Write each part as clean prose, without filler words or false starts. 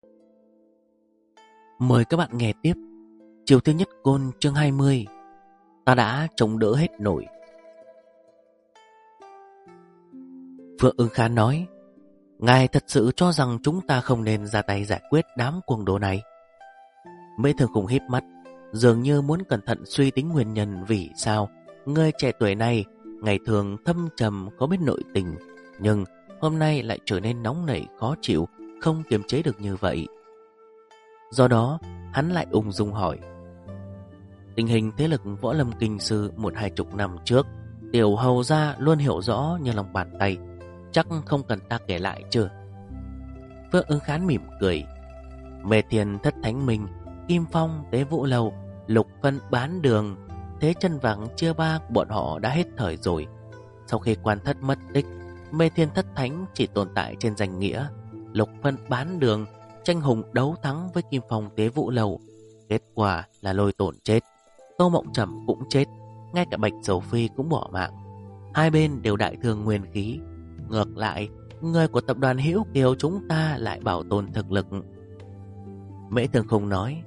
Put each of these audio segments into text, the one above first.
Mời các bạn nghe tiếp Chiều Tiêu Nhất Côn chương 20. Ta đã chống đỡ hết nổi. Phượng Ưng Khán nói: Ngài thật sự cho rằng chúng ta không nên ra tay giải quyết đám cuồng đồ này? Mễ Thường Khung híp mắt, dường như muốn cẩn thận suy tính nguyên nhân vì sao người trẻ tuổi này ngày thường thâm trầm có biết nội tình, nhưng hôm nay lại trở nên nóng nảy khó chịu, không kiềm chế được như vậy. Do đó hắn lại ung dung hỏi: Tình hình thế lực võ lâm kinh sư 1-20 năm trước, tiểu hầu gia luôn hiểu rõ như lòng bàn tay, chắc không cần ta kể lại chưa? Phượng Ưng Khán mỉm cười: Mê Thiên Thất Thánh Minh, Kim Phong Tế Vũ Lầu, Lục Phân Bán Đường, Thế Chân Vàng chia ba, bọn họ đã hết thời rồi. Sau khi Quan Thất mất tích, Mê Thiên Thất Thánh chỉ tồn tại trên danh nghĩa. Lục Phân Bán Đường tranh hùng đấu thắng với Kim Phong Tế Vũ Lầu, kết quả là Lôi Tổn chết, Tô Mộng Trầm cũng chết, ngay cả Bạch Dầu Phi cũng bỏ mạng. Hai bên đều đại thương nguyên khí. Ngược lại, người của tập đoàn Hữu Kiều chúng ta lại bảo tồn thực lực. Mễ Thường Khung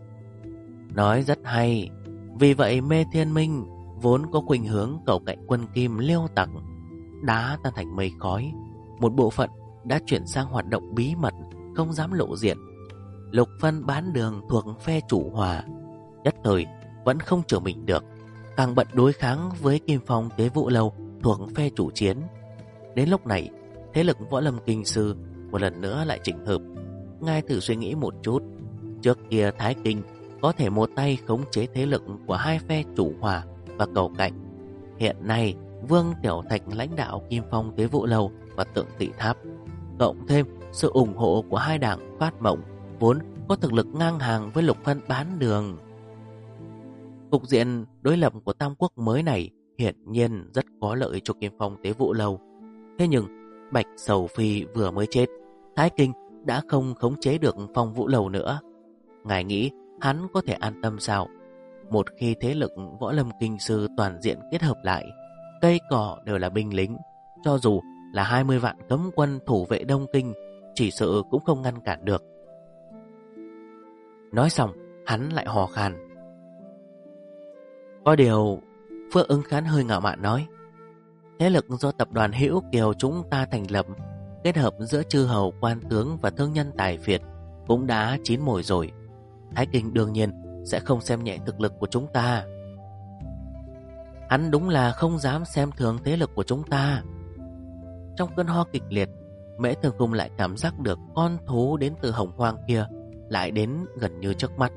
nói rất hay. Vì vậy Mê Thiên Minh vốn có khuynh hướng cầu cạnh quân Kim Liêu Tặc đã tan thành mây khói. Một bộ phận đã chuyển sang hoạt động bí mật, không dám lộ diện. Lục Phân Bán Đường thuộc phe chủ hòa, nhất thời vẫn không trở mình được, càng bận đối kháng với Kim Phong Tế Vũ Lâu thuộc phe chủ chiến. Đến lúc này, thế lực võ lâm kinh sư một lần nữa lại chỉnh hợp. Ngài thử suy nghĩ một chút, trước kia Thái Kinh có thể một tay khống chế thế lực của hai phe chủ hòa và cầu cạnh. Hiện nay Vương Tiểu Thạch lãnh đạo Kim Phong Tế Vũ Lâu và Tượng Tị Tháp, cộng thêm sự ủng hộ của hai đảng Phát Mộng vốn có thực lực ngang hàng với Lục Phân Bán Đường. Cục diện đối lập của Tam Quốc mới này hiển nhiên rất có lợi cho Kim Phong Tế Vũ Lâu. Thế nhưng Bạch Sầu Phi vừa mới chết, Thái Kinh đã không khống chế được Phong Vũ Lâu nữa. Ngài nghĩ hắn có thể an tâm sao? Một khi thế lực võ lâm kinh sư toàn diện kết hợp lại, cây cỏ đều là binh lính, cho dù là 20 vạn cấm quân thủ vệ Đông Kinh, chỉ sợ cũng không ngăn cản được. Nói xong, hắn lại hò khan. Có điều, Phượng Ưng Khán hơi ngạo mạn nói: Thế lực do tập đoàn Hữu Kiều chúng ta thành lập, kết hợp giữa chư hầu quan tướng và thương nhân tài phiệt, cũng đã chín mùi rồi. Thái Kinh đương nhiên sẽ không xem nhẹ thực lực của chúng ta. Hắn đúng là không dám xem thường thế lực của chúng ta. Trong cơn ho kịch liệt, Mễ Thường Khung lại cảm giác được con thú đến từ Hồng Hoang kia lại đến gần như trước mắt,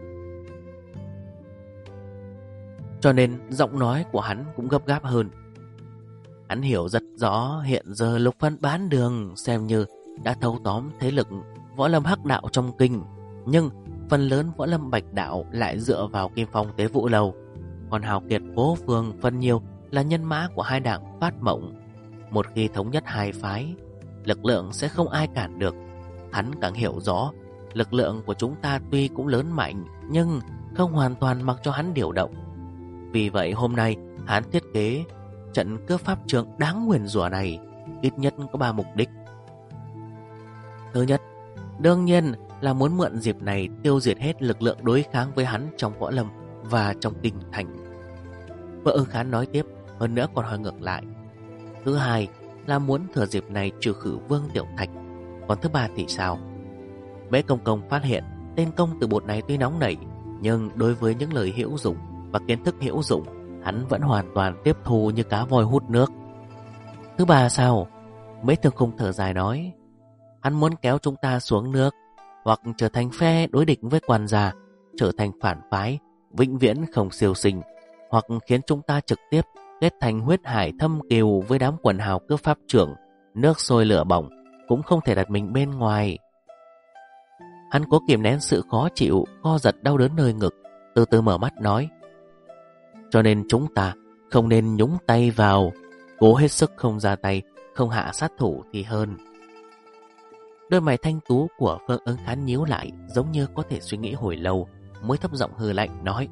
cho nên giọng nói của hắn cũng gấp gáp hơn. Hắn hiểu rất rõ hiện giờ Lục Phân Bán Đường xem như đã thâu tóm thế lực võ lâm hắc đạo trong kinh, nhưng phần lớn võ lâm bạch đạo lại dựa vào Kim Phong Tế Vũ Lâu. Còn hào kiệt Cố Phương phần nhiều là nhân mã của hai đảng Phát Mộng. Một khi thống nhất hai phái, lực lượng sẽ không ai cản được. Hắn càng hiểu rõ lực lượng của chúng ta tuy cũng lớn mạnh, nhưng không hoàn toàn mặc cho hắn điều động. Vì vậy hôm nay hắn thiết kế trận cướp pháp trường đáng nguyền rủa này ít nhất có 3 mục đích. Thứ nhất, đương nhiên là muốn mượn dịp này tiêu diệt hết lực lượng đối kháng với hắn trong võ lâm và trong kinh thành. Vợ Ưng Khán nói tiếp, hơn nữa còn hỏi ngược lại. Thứ hai là muốn thừa dịp này trừ khử Vương Tiểu Thạch. Còn thứ ba thì sao? Mễ Công Công phát hiện tên công tử bột này tuy nóng nảy, nhưng đối với những lời hữu dụng và kiến thức hữu dụng, hắn vẫn hoàn toàn tiếp thu như cá voi hút nước. Thứ ba sao? Mễ Thường Khung thở dài nói: Hắn muốn kéo chúng ta xuống nước, hoặc trở thành phe đối địch với quan gia, trở thành phản phái, vĩnh viễn không siêu sinh, hoặc khiến chúng ta trực tiếp kết thành huyết hải thâm kiều với đám quần hào cướp pháp trưởng, nước sôi lửa bỏng cũng không thể đặt mình bên ngoài. Hắn cố kiềm nén sự khó chịu, co giật đau đớn nơi ngực, từ từ mở mắt nói: Cho nên chúng ta không nên nhúng tay vào, cố hết sức không ra tay, không hạ sát thủ thì hơn. Đôi mày thanh tú của Phương Ưng Khán nhíu lại, giống như có thể suy nghĩ hồi lâu, mới thấp giọng hừ lạnh nói: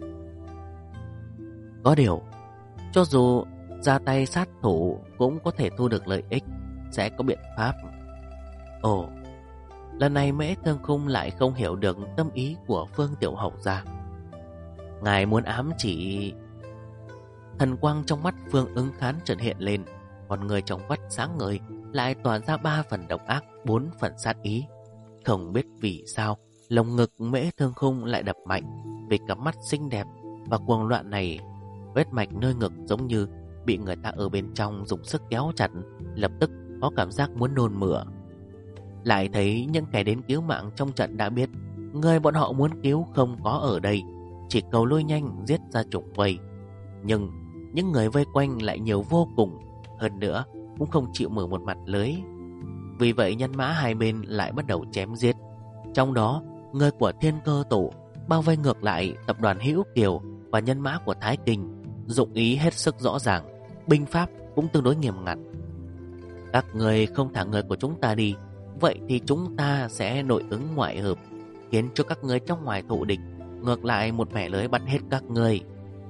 Có điều, cho dù ra tay sát thủ cũng có thể thu được lợi ích, sẽ có biện pháp. Ồ, Lần này Mễ Thương Khung lại không hiểu được tâm ý của Phương Tiểu Hầu gia. Ngài muốn ám chỉ... Thần quang trong mắt Phương Ứng Khán chợt hiện lên, còn người trong vắt sáng ngời lại tỏa ra 3 phần độc ác, 4 phần sát ý. Không biết vì sao lồng ngực Mễ Thương Khung lại đập mạnh vì cặp mắt xinh đẹp và cuồng loạn này. Vết mạch nơi ngực giống như bị người ta ở bên trong dùng sức kéo chặt, lập tức có cảm giác muốn nôn mửa. Lại thấy những kẻ đến cứu mạng trong trận đã biết người bọn họ muốn cứu không có ở đây, chỉ cầu lôi nhanh giết ra trùng vây. Nhưng những người vây quanh lại nhiều vô cùng, hơn nữa cũng không chịu mở một mặt lưới. Vì vậy nhân mã hai bên lại bắt đầu chém giết. Trong đó người của Thiên Cơ Tổ bao vây ngược lại tập đoàn Hữu Kiều và nhân mã của Thái Kinh, dụng ý hết sức rõ ràng, binh pháp cũng tương đối nghiêm ngặt. Các người không thả người của chúng ta đi, vậy thì chúng ta sẽ nội ứng ngoại hợp, khiến cho các người trong ngoài thù địch ngược lại một mẻ lưới bắt hết các người.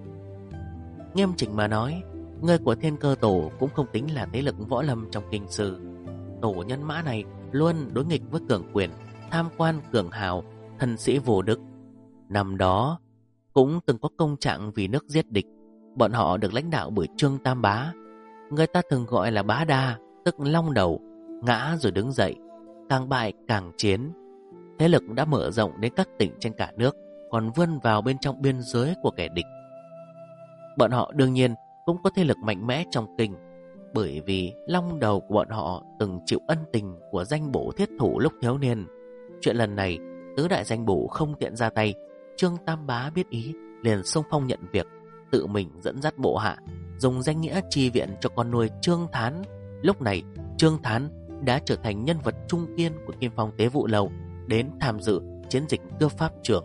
Nghiêm chỉnh mà nói, người của Thiên Cơ Tổ cũng không tính là thế lực võ lâm trong kinh sư. Tổ nhân mã này luôn đối nghịch với cường quyền, tham quan cường hào, thần sĩ vô đức. Năm đó cũng từng có công trạng vì nước giết địch. Bọn họ được lãnh đạo bởi Trương Tam Bá, người ta thường gọi là Bá Đa, tức long đầu, ngã rồi đứng dậy, càng bại càng chiến. Thế lực đã mở rộng đến các tỉnh trên cả nước, còn vươn vào bên trong biên giới của kẻ địch. Bọn họ đương nhiên cũng có thế lực mạnh mẽ trong kinh, bởi vì long đầu của bọn họ từng chịu ân tình của danh bổ thiết thủ lúc thiếu niên. Chuyện lần này tứ đại danh bổ không tiện ra tay, Trương Tam Bá biết ý liền xung phong nhận việc, tự mình dẫn dắt bộ hạ, dùng danh nghĩa chi viện cho con nuôi Trương Thán. Lúc này Trương Thán đã trở thành nhân vật trung kiên của Kim Phong Tế Vụ Lầu, đến tham dự chiến dịch cướp pháp trường.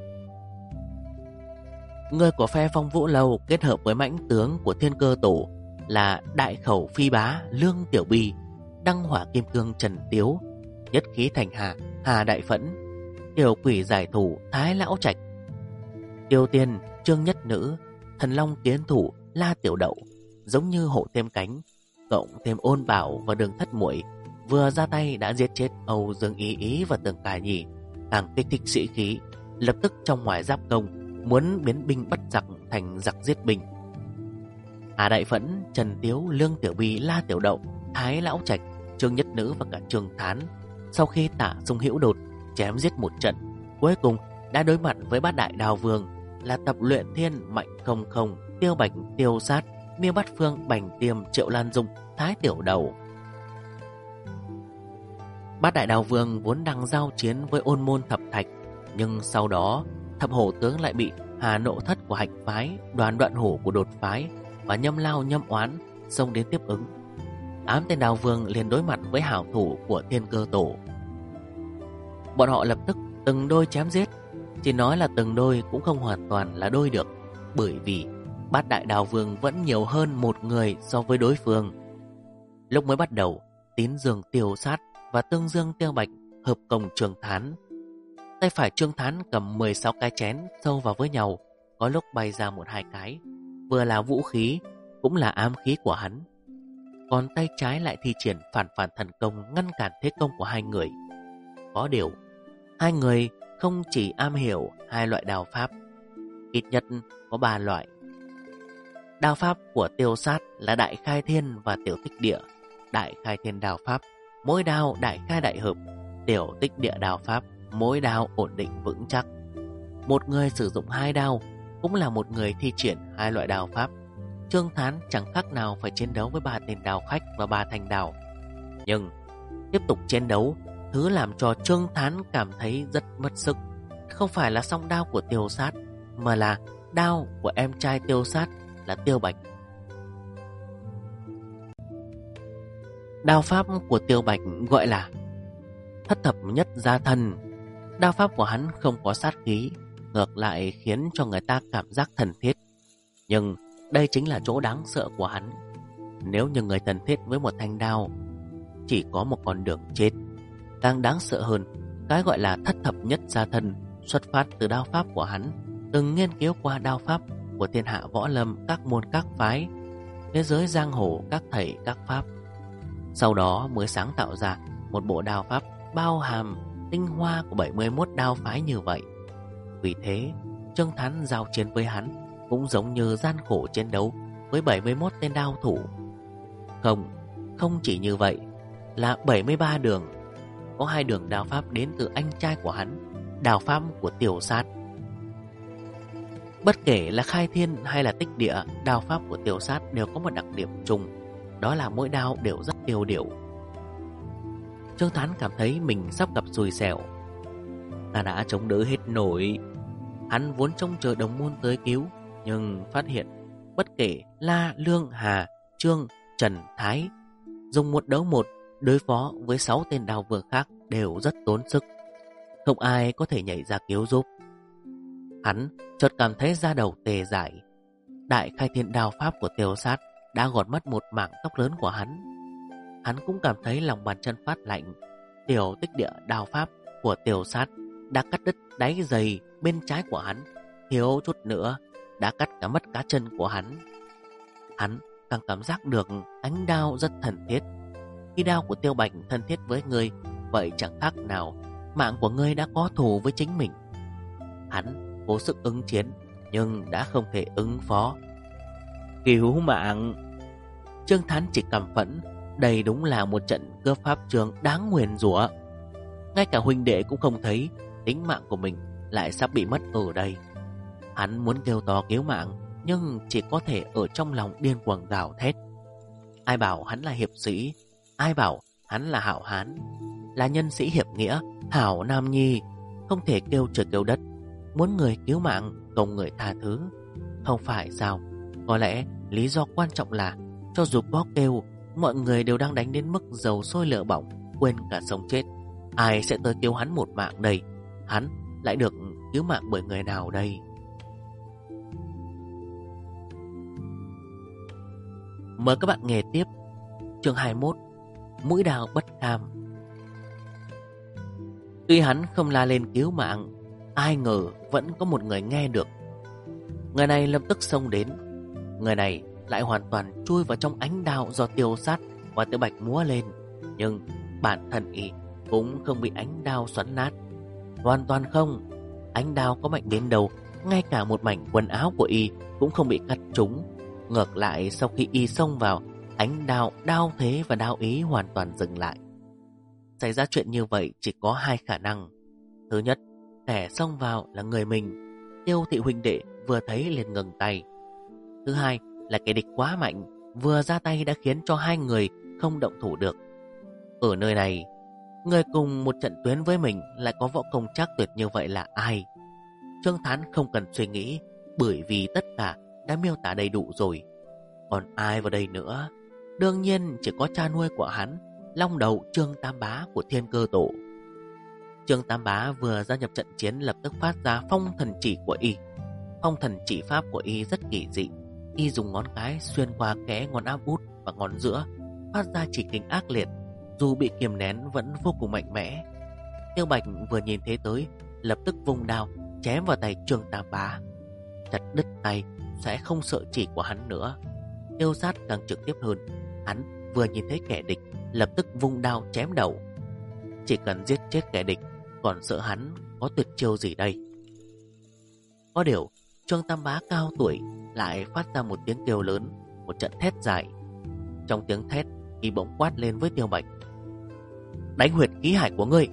Người của phe Phong Vũ Lầu kết hợp với mãnh tướng của Thiên Cơ Tổ là Đại Khẩu Phi Bá Lương Tiểu Bi, Đăng Hỏa Kim Cương Trần Tiếu, Nhất Khí Thành Hà Đại Phẫn, Tiểu Quỷ Giải Thủ Thái Lão Trạch, Tiêu Tiên Trương Nhất Nữ, Thần Long Tiến Thủ La Tiểu Đậu, giống như hổ thêm cánh, cộng thêm Ôn Bảo và Đường Thất Muội, vừa ra tay đã giết chết Âu Dương Ý Ý và Tường Cà Nhì, càng kích thích sĩ khí, lập tức trong ngoài giáp công, muốn biến binh bắt giặc thành giặc giết binh. Hà Đại Phẫn, Trần Tiếu, Lương Tiểu Bi, La Tiểu Đậu, Thái Lão Trạch, Trương Nhất Nữ và cả Trương Thán, sau khi Tả Sung Hữu Đột chém giết một trận, cuối cùng đã đối mặt với bát đại đao vương là Tập Luyện Thiên, Mạnh Không Không, Tiêu Bạch, Tiêu Sát, Miêu Bát Phương, Bành Tiêm, Triệu Lan Dung, Thái Tiểu Đầu. Bát đại đao vương vốn đang giao chiến với Ôn Môn Thập Thạch, nhưng sau đó Thập Hổ tướng lại bị Hà Nộ Thất của Hạch phái, Đoàn Đoạn Hổ của Đột phái và Nhâm Lao Nhâm Oán xông đến tiếp ứng. Ám tên đao vương liền đối mặt với hảo thủ của Thiên Cơ Tổ. Bọn họ lập tức từng đôi chém giết. Chỉ nói là từng đôi cũng không hoàn toàn là đôi được, bởi vì bát đại đao vương vẫn nhiều hơn một người so với đối phương. Lúc mới bắt đầu, Tín Dương Tiêu Sát và Tương Dương Tiêu Bạch hợp công Trương Thán. Tay phải Trương Thán cầm 16 cái chén sâu vào với nhau, có lúc bay ra 1-2 cái, vừa là vũ khí cũng là ám khí của hắn. Còn tay trái lại thi triển phản thần công ngăn cản thế công của hai người. Có điều, hai người không chỉ am hiểu hai loại đao pháp, ít nhất có 3 loại. Đao pháp của Tiêu Sát là Đại Khai Thiên và Tiểu Tích Địa. Đại Khai Thiên đao pháp, mỗi đao đại khai đại hợp. Tiểu Tích Địa đao pháp, mỗi đao ổn định vững chắc. Một người sử dụng 2 đao cũng là một người thi triển 2 loại đao pháp. Trương Thán chẳng khác nào phải chiến đấu với 3 tên đao khách và 3 thanh đao. Nhưng tiếp tục chiến đấu, thứ làm cho Trương Thán cảm thấy rất mất sức không phải là song đao của Tiêu Sát, mà là đao của em trai Tiêu Sát là Tiêu Bạch. Đao pháp của Tiêu Bạch gọi là Thất Thập Nhất Gia Thân. Đao pháp của hắn không có sát khí, ngược lại khiến cho người ta cảm giác thân thiết. Nhưng đây chính là chỗ đáng sợ của hắn. Nếu như người thân thiết với một thanh đao, chỉ có một con đường chết. Càng đáng sợ hơn, cái gọi là Thất Thập Nhất Gia Thân xuất phát từ đao pháp của hắn, từng nghiên cứu qua đao pháp của thiên hạ võ lâm, các môn các phái, thế giới giang hồ, các thầy các pháp. Sau đó mới sáng tạo ra một bộ đao pháp bao hàm tinh hoa của 71 đao phái như vậy. Vì thế, Trương Thán giao chiến với hắn cũng giống như gian khổ chiến đấu với 71 tên đao thủ. Không chỉ như vậy, là 73 đường. Có 2 đường đao pháp đến từ anh trai của hắn, đao pháp của Tiểu Sát. Bất kể là khai thiên hay là tích địa, đao pháp của Tiểu Sát đều có một đặc điểm chung, đó là mỗi đao đều rất tiêu điều. Trương Thán cảm thấy mình sắp gặp xui xẻo. Ta đã chống đỡ hết nổi. Hắn vốn trông chờ đồng môn tới cứu, nhưng phát hiện bất kể La, Lương, Hà, Trương, Trần, Thái dùng một đấu một đối phó với 6 tên đao vương khác đều rất tốn sức. Không ai có thể nhảy ra cứu giúp. Hắn chợt cảm thấy da đầu tê dại. Đại khai thiên đao pháp của Tiêu Sát đã gọt mất một mảng tóc lớn của hắn. Hắn cũng cảm thấy lòng bàn chân phát lạnh. Tiểu tích địa đao pháp của Tiêu Sát đã cắt đứt đáy giày bên trái của hắn, thiếu chút nữa đã cắt cả mất cá chân của hắn. Hắn càng cảm giác được ánh đao rất thân thiết. Khi đao của Tiêu Bạch thân thiết với người, vậy chẳng khác nào mạng của ngươi đã có thù với chính mình. Hắn cố sức ứng chiến, nhưng đã không thể ứng phó. Cứu mạng! Trương Thán chỉ cảm phẫn, đây đúng là một trận cướp pháp trường đáng nguyền rủa. Ngay cả huynh đệ cũng không thấy tính mạng của mình lại sắp bị mất ở đây. Hắn muốn kêu to cứu mạng, nhưng chỉ có thể ở trong lòng điên cuồng gào thét. Ai bảo hắn là hiệp sĩ, ai bảo hắn là hảo hán, là nhân sĩ hiệp nghĩa, hảo nam nhi, không thể kêu trời kêu đất, muốn người cứu mạng, cầu người tha thứ. Không phải sao? Có lẽ lý do quan trọng là cho dù có kêu, mọi người đều đang đánh đến mức dầu sôi lửa bỏng, quên cả sống chết. Ai sẽ tới cứu hắn một mạng đây? Hắn lại được cứu mạng bởi người nào đây? Mời các bạn nghe tiếp chương 21, Mũi đao bất cam. Tuy hắn không la lên cứu mạng, ai ngờ vẫn có một người nghe được. Người này lập tức xông đến. Người này lại hoàn toàn chui vào trong ánh đao do Tiêu Sát và Tiêu Bạch múa lên. Nhưng bản thân y cũng không bị ánh đao xoắn nát. Hoàn toàn không. Ánh đao có mạnh đến đâu, ngay cả một mảnh quần áo của y cũng không bị cắt trúng. Ngược lại, sau khi y xông vào, ánh đao, đao thế và đao ý hoàn toàn dừng lại. Xảy ra chuyện như vậy chỉ có 2 khả năng. Thứ nhất, kẻ xông vào là người mình. Tiêu Thị huynh đệ vừa thấy liền ngừng tay. Thứ hai là kẻ địch quá mạnh, vừa ra tay đã khiến cho 2 người không động thủ được. Ở nơi này, người cùng một trận tuyến với mình lại có võ công trác tuyệt như vậy là ai? Trương Thán không cần suy nghĩ, bởi vì tất cả đã miêu tả đầy đủ rồi. Còn ai vào đây nữa? Đương nhiên chỉ có cha nuôi của hắn, long đầu Trương Tam Bá của Thiên Cơ Tổ. Trương Tam Bá vừa gia nhập trận chiến lập tức phát ra phong thần chỉ của y. Phong thần chỉ pháp của y rất kỳ dị. Y dùng ngón cái xuyên qua kẽ ngón áp út và ngón giữa, phát ra chỉ kình ác liệt, dù bị kiềm nén vẫn vô cùng mạnh mẽ. Tiêu Bạch vừa nhìn thấy tới, lập tức vung đao chém vào tay Trương Tam Bá, chặt đứt tay, sẽ không sợ chỉ của hắn nữa. Tiêu Sát càng trực tiếp hơn, hắn vừa nhìn thấy kẻ địch lập tức vung đao chém đầu. Chỉ cần giết chết kẻ địch, còn sợ hắn có tuyệt chiêu gì đây? Có điều Trương Tam Bá cao tuổi lại phát ra một tiếng kêu lớn, một trận thét dài. Trong tiếng thét, y bỗng quát lên với Tiêu Bạch: đánh huyệt khí hải của ngươi!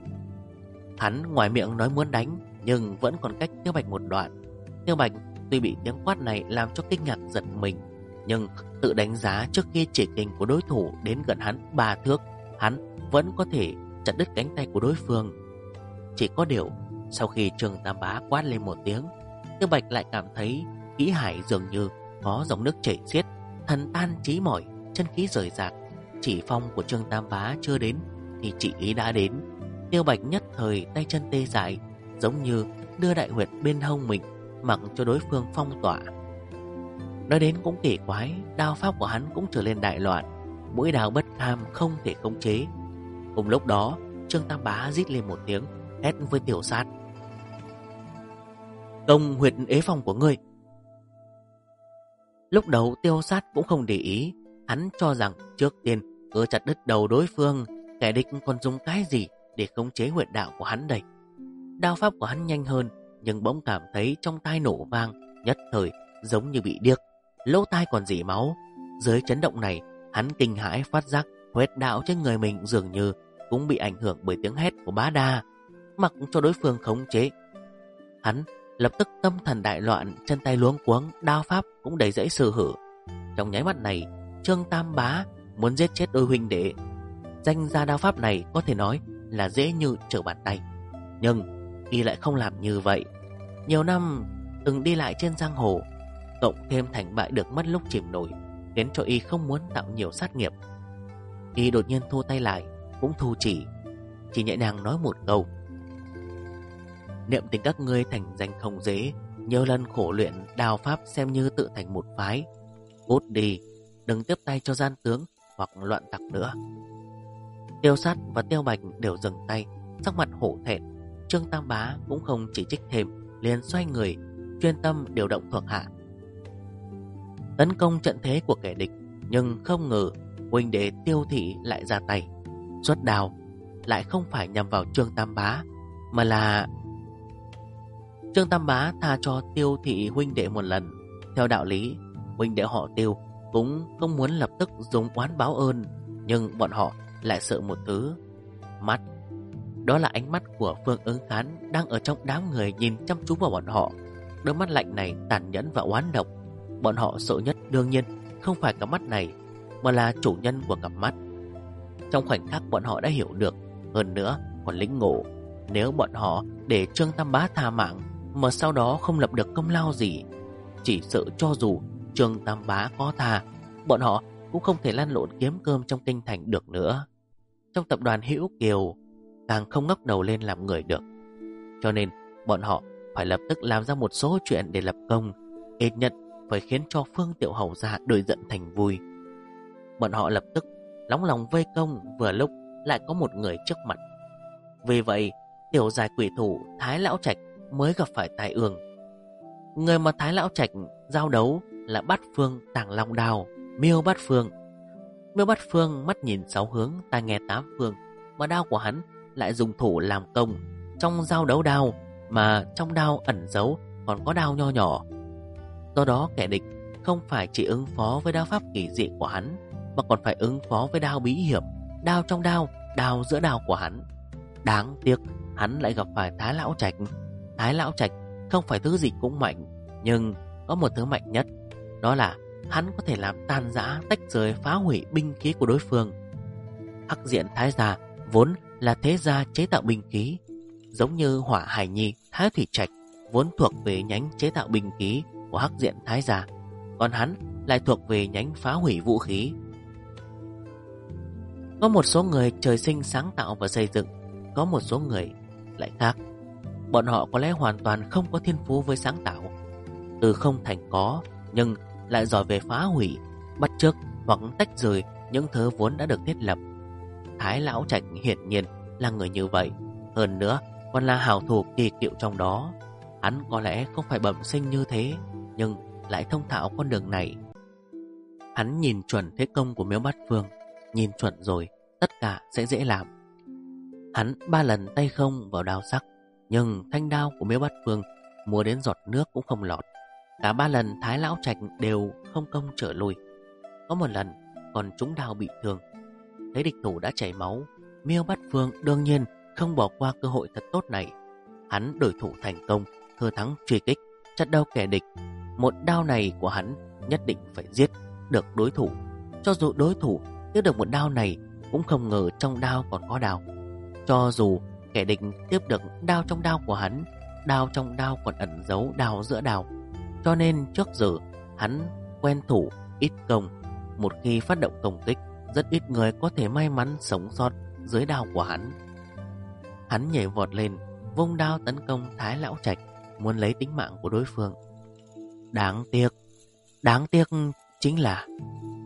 Hắn ngoài miệng nói muốn đánh, nhưng vẫn còn cách Tiêu Bạch một đoạn. Tiêu Bạch tuy bị tiếng quát này làm cho kinh ngạc giật mình, nhưng tự đánh giá trước khi chỉ kình của đối thủ đến gần hắn 3 thước, hắn vẫn có thể chặt đứt cánh tay của đối phương. Chỉ có điều, sau khi Trương Tam Bá quát lên một tiếng, Tiêu Bạch lại cảm thấy khí hải dường như có dòng nước chảy xiết, thần tan trí mỏi, chân khí rời rạc. Chỉ phong của Trương Tam Bá chưa đến thì chỉ ý đã đến. Tiêu Bạch nhất thời tay chân tê dại, giống như đưa đại huyệt bên hông mình mặc cho đối phương phong tỏa. Nói đến cũng kỳ quái, đao pháp của hắn cũng trở lên đại loạn, mũi đao bất kham không thể khống chế. Cùng lúc đó, Trương Tam Bá rít lên một tiếng, hét với Tiểu Sát: công huyệt ế phong của ngươi! Lúc đầu Tiêu Sát cũng không để ý, hắn cho rằng trước tiên cứ chặt đứt đầu đối phương, kẻ địch còn dùng cái gì để khống chế huyệt đạo của hắn đây? Đao pháp của hắn nhanh hơn, nhưng bỗng cảm thấy trong tai nổ vang, nhất thời giống như bị điếc, lỗ tai còn rỉ máu. Dưới chấn động này, hắn kinh hãi phát giác huyệt đạo trên người mình dường như cũng bị ảnh hưởng bởi tiếng hét của Bá Đa. Mặc cho đối phương khống chế, hắn lập tức tâm thần đại loạn, chân tay luống cuống, đao pháp cũng đầy dẫy sơ hở. Trong nháy mắt này, Trương Tam Bá muốn giết chết đôi huynh đệ. Danh ra đao pháp này có thể nói là dễ như trở bàn tay, nhưng y lại không làm như vậy. Nhiều năm từng đi lại trên giang hồ, cộng thêm thành bại được mất lúc chìm nổi, khiến cho y không muốn tạo nhiều sát nghiệp. Y đột nhiên thu tay lại, cũng thu chỉ nhẹ nhàng nói một câu: niệm tình các ngươi thành danh không dễ, nhiều lần khổ luyện đao pháp xem như tự thành một phái. Cút đi, đừng tiếp tay cho gian tướng hoặc loạn tặc nữa. Tiêu Sát và Tiêu Bạch đều dừng tay, sắc mặt hổ thẹn. Trương Tam Bá cũng không chỉ trích thêm, liền xoay người, chuyên tâm điều động thuộc hạ tấn công trận thế của kẻ địch. Nhưng không ngờ huynh đệ Tiêu Thị lại ra tay, xuất đao lại không phải nhằm vào Trương Tam Bá, mà là Trương Tam Bá tha cho Tiêu Thị huynh đệ một lần. Theo đạo lý, huynh đệ họ Tiêu cũng không muốn lập tức dùng oán báo ơn, nhưng bọn họ lại sợ một thứ: mắt. Đó là ánh mắt của Phương Ứng Khán đang ở trong đám người nhìn chăm chú vào bọn họ. Đôi mắt lạnh này tàn nhẫn và oán độc. Bọn họ sợ nhất đương nhiên không phải cặp mắt này, mà là chủ nhân của cặp mắt. Trong khoảnh khắc bọn họ đã hiểu được, hơn nữa còn lĩnh ngộ, nếu bọn họ để Trương Tam Bá tha mạng mà sau đó không lập được công lao gì, chỉ sợ cho dù Trương Tam Bá có tha, bọn họ cũng không thể lăn lộn kiếm cơm trong kinh thành được nữa. Trong tập đoàn Hữu Kiều càng không ngóc đầu lên làm người được. Cho nên bọn họ phải lập tức làm ra một số chuyện để lập công, ít nhất phải khiến cho Phương Tiểu Hầu gia đổi giận thành vui. Bọn họ lập tức nóng lòng vây công, vừa lúc lại có một người trước mặt. Vì vậy, tiểu giải quỷ thủ Thái Lão Trạch mới gặp phải tai ương. Người mà Thái Lão Trạch giao đấu là Bát Phương Tàng Long Đao, Miêu Bát Phương. Miêu Bát Phương mắt nhìn sáu hướng, tai nghe tám phương, mà đao của hắn lại dùng thủ làm công. Trong giao đấu đao, mà trong đao ẩn giấu còn có đao nho nhỏ. Do đó kẻ địch không phải chỉ ứng phó với đao pháp kỳ dị của hắn, mà còn phải ứng phó với đao bí hiểm, đao trong đao, đao giữa đao của hắn. Đáng tiếc hắn lại gặp phải Thái Lão Trạch. Thái Lão Trạch không phải thứ gì cũng mạnh, nhưng có một thứ mạnh nhất, đó là hắn có thể làm tan rã, tách rời, phá hủy binh khí của đối phương. Hắc Diện Thái Gia vốn là thế gia chế tạo binh khí, giống như Hỏa Hải Nhi Thái Thủy Trạch vốn thuộc về nhánh chế tạo binh khí của Hắc Diện Thái Gia, còn hắn lại thuộc về nhánh phá hủy vũ khí. Có một số người trời sinh sáng tạo và xây dựng, có một số người lại khác. Bọn họ có lẽ hoàn toàn không có thiên phú với sáng tạo, từ không thành có, nhưng lại giỏi về phá hủy, bắt chước hoặc tách rời những thứ vốn đã được thiết lập. Thái Lão Trạch hiển nhiên là người như vậy, hơn nữa còn là hảo thủ kỳ cựu trong đó. Hắn có lẽ không phải bẩm sinh như thế, nhưng lại thông thạo con đường này. Hắn nhìn chuẩn thế công của Miếu Bát Phương, nhìn chuẩn rồi tất cả sẽ dễ làm. Hắn 3 lần tay không vào đao sắc, nhưng thanh đao của Miếu Bát Phương múa đến giọt nước cũng không lọt. Cả 3 lần Thái Lão Trạch đều không công trở lui. Có một lần còn trúng đao bị thương. Thấy địch thủ đã chảy máu, Miêu Bát Phương đương nhiên không bỏ qua cơ hội thật tốt này. Hắn đổi thủ thành công, thừa thắng truy kích, chặt đầu kẻ địch. Một đao này của hắn nhất định phải giết được đối thủ. Cho dù đối thủ tiếp được một đao này, cũng không ngờ trong đao còn có đao. Cho dù kẻ địch tiếp được đao trong đao của hắn, đao trong đao còn ẩn giấu đao giữa đao. Cho nên trước giờ hắn quen thủ ít công. Một khi phát động công kích, rất ít người có thể may mắn sống sót dưới đao của hắn. Hắn nhảy vọt lên, vung đao tấn công Thái Lão Trạch, muốn lấy tính mạng của đối phương. Đáng tiếc chính là